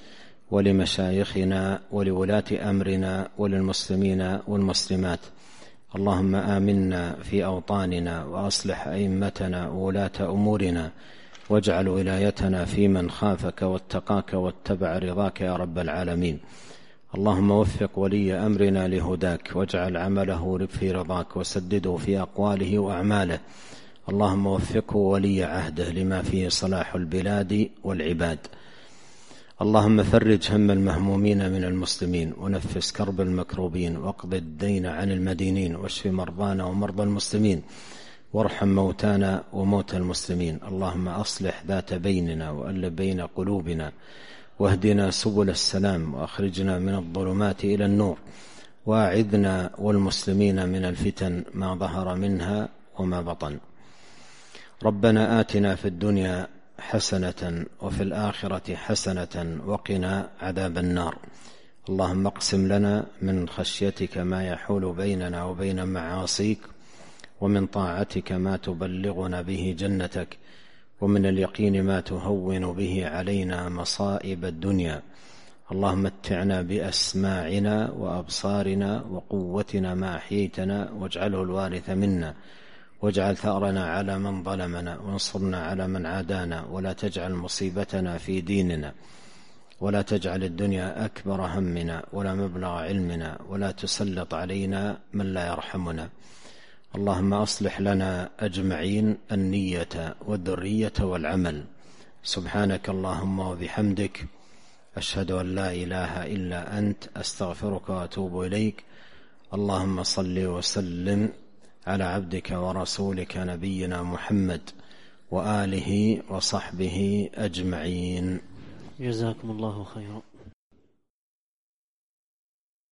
Speaker 2: ولمشايخنا ولولاة أمرنا وللمسلمين والمسلمات. اللهم آمنا في أوطاننا وأصلح أئمتنا وولاة أمورنا، واجعل ولايتنا في من خافك واتقاك واتبع رضاك يا رب العالمين. اللهم وفق ولي أمرنا لهداك، واجعل عمله في رضاك، وسدده في أقواله وأعماله. اللهم وفقه ولي عهده لما فيه صلاح البلاد والعباد. اللهم فرج هم المهمومين من المسلمين، ونفس كرب المكروبين، واقض الدين عن المدينين، واشف مرضانا ومرضى المسلمين، وارحم موتانا وموتى المسلمين. اللهم أصلح ذات بيننا وألف بين قلوبنا، واهدنا سبل السلام، وأخرجنا من الظلمات إلى النور، واعذنا والمسلمين من الفتن ما ظهر منها وما بطن. ربنا آتنا في الدنيا حسنة وفي الآخرة حسنة وقنا عذاب النار. اللهم اقسم لنا من خشيتك ما يحول بيننا وبين معاصيك، ومن طاعتك ما تبلغنا به جنتك، ومن اليقين ما تهون به علينا مصائب الدنيا. اللهم متعنا بأسماعنا وأبصارنا وقوتنا ما أحييتنا، واجعله الوارث منا، واجعل ثأرنا على من ظلمنا، وانصرنا على من عادانا، ولا تجعل مصيبتنا في ديننا، ولا تجعل الدنيا أكبر همنا ولا مبلغ علمنا، ولا تسلط علينا من لا يرحمنا. اللهم أصلح لنا أجمعين النية والذرية والعمل. سبحانك اللهم وبحمدك، أشهد أن لا إله إلا أنت، أستغفرك وأتوب إليك. اللهم صل وسلم على عبدك ورسولك نبينا محمد وآله وصحبه أجمعين.
Speaker 1: جزاكم الله خيرا.